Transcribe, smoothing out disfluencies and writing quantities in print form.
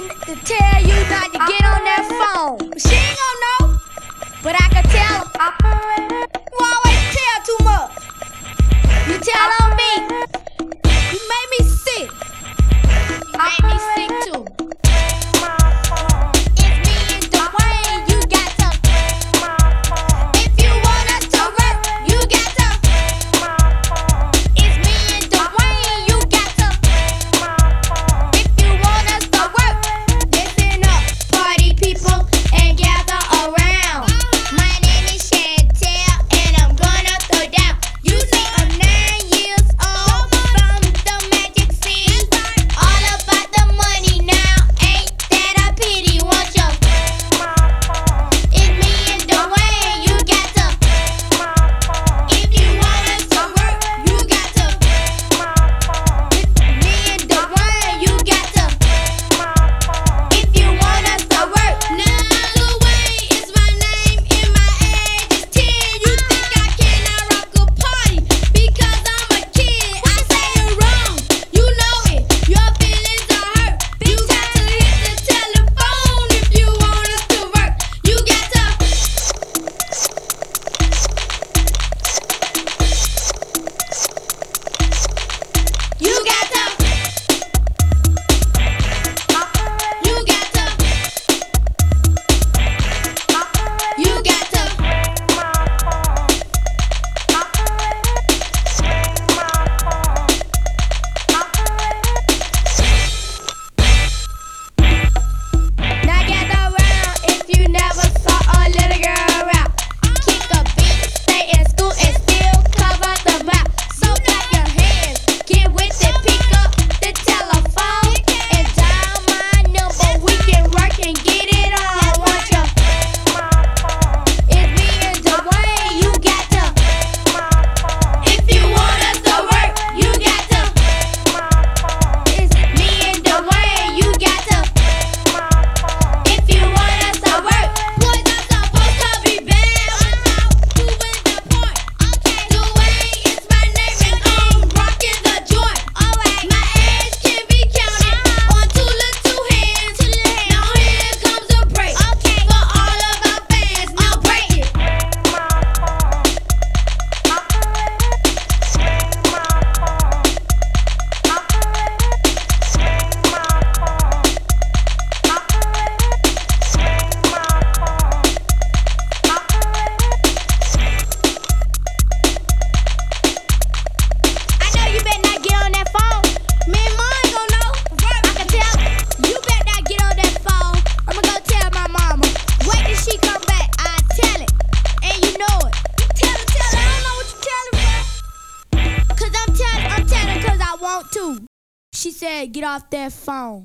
to tell you not to get on that phone. She ain't gonna know, but I can tell her. You always tell too much. You tell on me. You made me sick. You made me sick too. It's me and Dwayne. You got to. If you want us to work, you got to. It's me and Dwayne. You got to. If you want us to work, listen up, party people, and gather around. My name is Chantel, and I'm gonna throw down. You see, I'm 9 years old from the Magic City. All about the money now, ain't that a pity? Want you? It's me and Dwayne, you got to. If you want us to work, you got to. It's me and Dwayne, you got to. If you want us to work, now Dwayne is my name and my age is 10. You think I cannot rock a party because I'm a kid? I say it wrong, you know it. Your feelings are hurt. You got to hit the telephone if you want us to work. You got to. You got to. You got to. You got to. Now gather around if you never saw a little girl rap. Kick a beat, stay in school and still cover the map. So clap your hands, get with it, pick up the telephone and dial my number. We can work and get it on. Want you? It's me and Dwayne, you got to. If you want us to work, you got to. It's me and Dwayne, you got to. If you want us to work, boys are supposed to be bad without proving the point. Dwayne is my name and I'm rocking the joint. My age can be counted on 2 little hands. Now here comes a break for all of our fans. Now break it. I know you better not get on that phone. Me and Ma ain't gon' know. I can tell. You better not get on that phone. I'ma go tell my mama. Wait till she come back. I tell it. And you know it. Tell her. I don't know what you telling, bro. Cause I'm telling cause I want to. She said get off that phone.